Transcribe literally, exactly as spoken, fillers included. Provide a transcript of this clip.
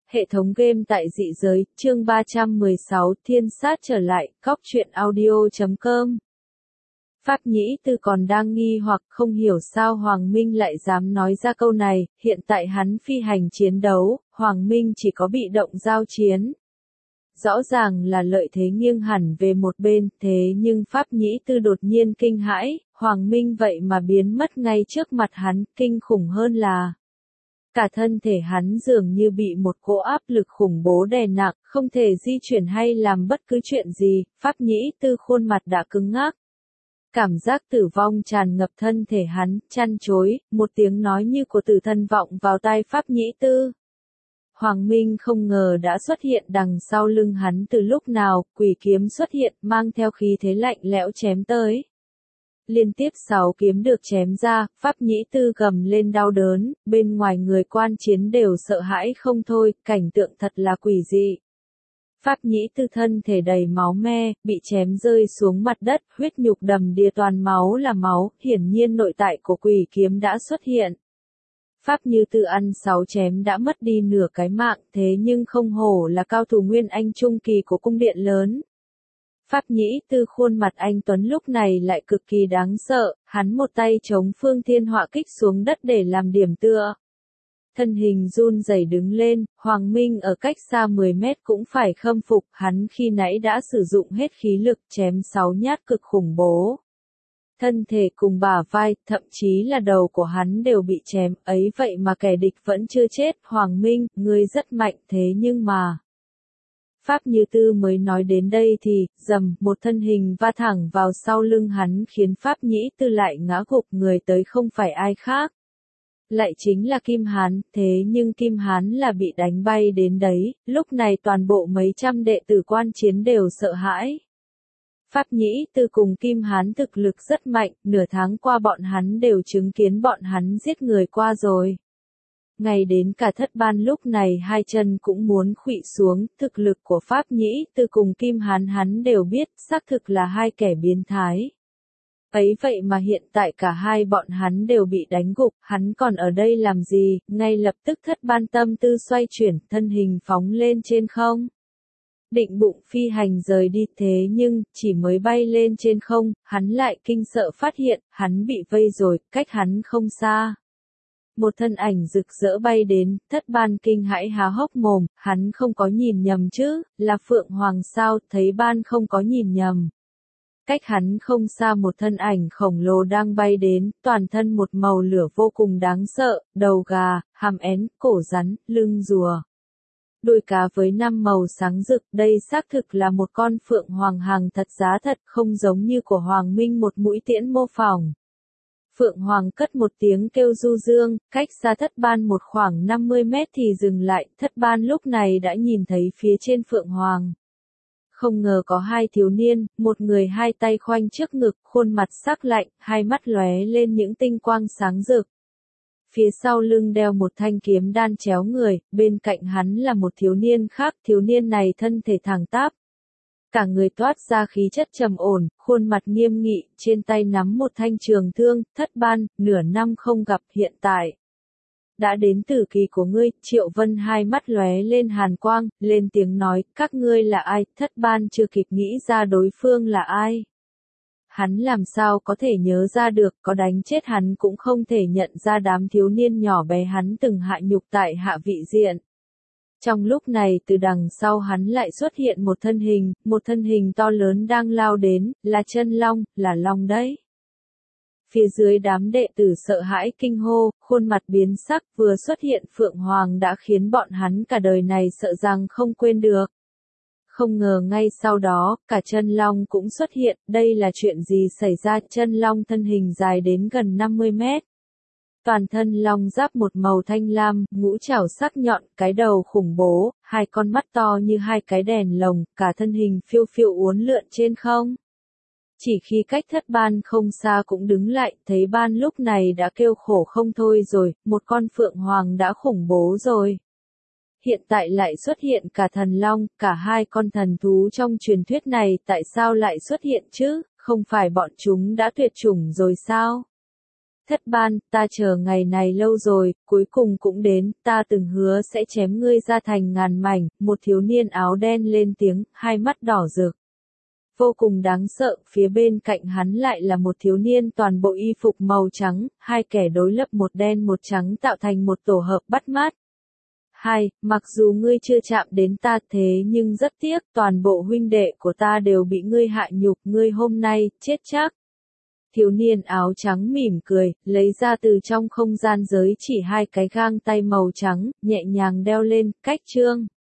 Hệ thống game tại dị giới, chương ba trăm mười sáu, Thiên sát trở lại, cóc truyện audio chấm com. Pháp Nhĩ Tư còn đang nghi hoặc không hiểu sao Hoàng Minh lại dám nói ra câu này, hiện tại hắn phi hành chiến đấu, Hoàng Minh chỉ có bị động giao chiến. Rõ ràng là lợi thế nghiêng hẳn về một bên, thế nhưng Pháp Nhĩ Tư đột nhiên kinh hãi, Hoàng Minh vậy mà biến mất ngay trước mặt hắn, kinh khủng hơn là cả thân thể hắn dường như bị một cỗ áp lực khủng bố đè nặng, không thể di chuyển hay làm bất cứ chuyện gì, Pháp Nhĩ Tư khuôn mặt đã cứng ngắc. Cảm giác tử vong tràn ngập thân thể hắn, chăn chối, một tiếng nói như của tử thần vọng vào tai Pháp Nhĩ Tư. Hoàng Minh không ngờ đã xuất hiện đằng sau lưng hắn từ lúc nào, quỷ kiếm xuất hiện mang theo khí thế lạnh lẽo chém tới. Liên tiếp sáu kiếm được chém ra, Pháp Nhĩ Tư gầm lên đau đớn, bên ngoài người quan chiến đều sợ hãi không thôi, cảnh tượng thật là quỷ dị. Pháp Nhĩ Tư thân thể đầy máu me, bị chém rơi xuống mặt đất, huyết nhục đầm đìa toàn máu là máu, hiển nhiên nội tại của quỷ kiếm đã xuất hiện. Pháp Như Tư ăn sáu chém đã mất đi nửa cái mạng, thế nhưng không hổ là cao thủ nguyên anh trung kỳ của cung điện lớn. Pháp Nhĩ Tư khuôn mặt anh tuấn lúc này lại cực kỳ đáng sợ, hắn một tay chống phương thiên họa kích xuống đất để làm điểm tựa. Thân hình run rẩy đứng lên, Hoàng Minh ở cách xa mười mét cũng phải khâm phục, hắn khi nãy đã sử dụng hết khí lực chém sáu nhát cực khủng bố. Thân thể cùng bả vai, thậm chí là đầu của hắn đều bị chém, ấy vậy mà kẻ địch vẫn chưa chết, Hoàng Minh, ngươi rất mạnh thế nhưng mà... Pháp Như Tư mới nói đến đây thì, rầm, một thân hình va thẳng vào sau lưng hắn khiến Pháp Nhĩ Tư lại ngã gục, người tới không phải ai khác. Lại chính là Kim Hán, thế nhưng Kim Hán là bị đánh bay đến đấy, lúc này toàn bộ mấy trăm đệ tử quan chiến đều sợ hãi. Pháp Nhĩ Tư cùng Kim Hán thực lực rất mạnh, nửa tháng qua bọn hắn đều chứng kiến bọn hắn giết người qua rồi. Ngay đến cả Thất Ban lúc này hai chân cũng muốn khuỵu xuống, thực lực của Pháp Nhĩ Tư cùng Kim Hán hắn đều biết, xác thực là hai kẻ biến thái. Ấy vậy mà hiện tại cả hai bọn hắn đều bị đánh gục, hắn còn ở đây làm gì, ngay lập tức Thất Ban tâm tư xoay chuyển, thân hình phóng lên trên không. Định bụng phi hành rời đi thế nhưng, chỉ mới bay lên trên không, hắn lại kinh sợ phát hiện, hắn bị vây rồi, cách hắn không xa. Một thân ảnh rực rỡ bay đến, Thất Ban kinh hãi há hốc mồm, hắn không có nhìn nhầm chứ, là Phượng Hoàng sao, thấy Ban không có nhìn nhầm. Cách hắn không xa một thân ảnh khổng lồ đang bay đến, toàn thân một màu lửa vô cùng đáng sợ, đầu gà, hàm én, cổ rắn, lưng rùa. Đuôi cá với năm màu sáng rực, đây xác thực là một con Phượng Hoàng hàng thật giá thật, không giống như của Hoàng Minh một mũi tiễn mô phỏng. Phượng Hoàng cất một tiếng kêu du dương, cách xa Thất Ban một khoảng năm mươi mét thì dừng lại, Thất Ban lúc này đã nhìn thấy phía trên Phượng Hoàng. Không ngờ có hai thiếu niên, một người hai tay khoanh trước ngực, khuôn mặt sắc lạnh, hai mắt lóe lên những tinh quang sáng rực. Phía sau lưng đeo một thanh kiếm đan chéo người, bên cạnh hắn là một thiếu niên khác, thiếu niên này thân thể thẳng tắp. Cả người toát ra khí chất trầm ổn, khuôn mặt nghiêm nghị, trên tay nắm một thanh trường thương, Thất Ban, nửa năm không gặp hiện tại. Đã đến tử kỳ của ngươi, Triệu Vân hai mắt lóe lên hàn quang, lên tiếng nói, các ngươi là ai, Thất Ban chưa kịp nghĩ ra đối phương là ai. Hắn làm sao có thể nhớ ra được, có đánh chết hắn cũng không thể nhận ra đám thiếu niên nhỏ bé hắn từng hạ nhục tại Hạ Vị Diện. Trong lúc này từ đằng sau hắn lại xuất hiện một thân hình, một thân hình to lớn đang lao đến, là chân long, là long đấy. Phía dưới đám đệ tử sợ hãi kinh hô, khuôn mặt biến sắc, vừa xuất hiện Phượng Hoàng đã khiến bọn hắn cả đời này sợ rằng không quên được. Không ngờ ngay sau đó, cả chân long cũng xuất hiện, đây là chuyện gì xảy ra, chân long thân hình dài đến gần năm mươi mét. Toàn thân long giáp một màu thanh lam, ngũ trảo sắc nhọn, cái đầu khủng bố, hai con mắt to như hai cái đèn lồng, cả thân hình phiêu phiêu uốn lượn trên không. Chỉ khi cách Thất Ban không xa cũng đứng lại, thấy Ban lúc này đã kêu khổ không thôi rồi, một con Phượng Hoàng đã khủng bố rồi. Hiện tại lại xuất hiện cả thần long, cả hai con thần thú trong truyền thuyết này tại sao lại xuất hiện chứ, không phải bọn chúng đã tuyệt chủng rồi sao? Thất ban, ta chờ ngày này lâu rồi, cuối cùng cũng đến, ta từng hứa sẽ chém ngươi ra thành ngàn mảnh, một thiếu niên áo đen lên tiếng, hai mắt đỏ rực. Vô cùng đáng sợ, phía bên cạnh hắn lại là một thiếu niên toàn bộ y phục màu trắng, hai kẻ đối lập một đen một trắng tạo thành một tổ hợp bắt mắt. Hai, mặc dù ngươi chưa chạm đến ta thế nhưng rất tiếc, toàn bộ huynh đệ của ta đều bị ngươi hạ nhục, ngươi hôm nay, chết chắc. Thiếu niên áo trắng mỉm cười, lấy ra từ trong không gian giới chỉ hai cái găng tay màu trắng, nhẹ nhàng đeo lên, cách trương.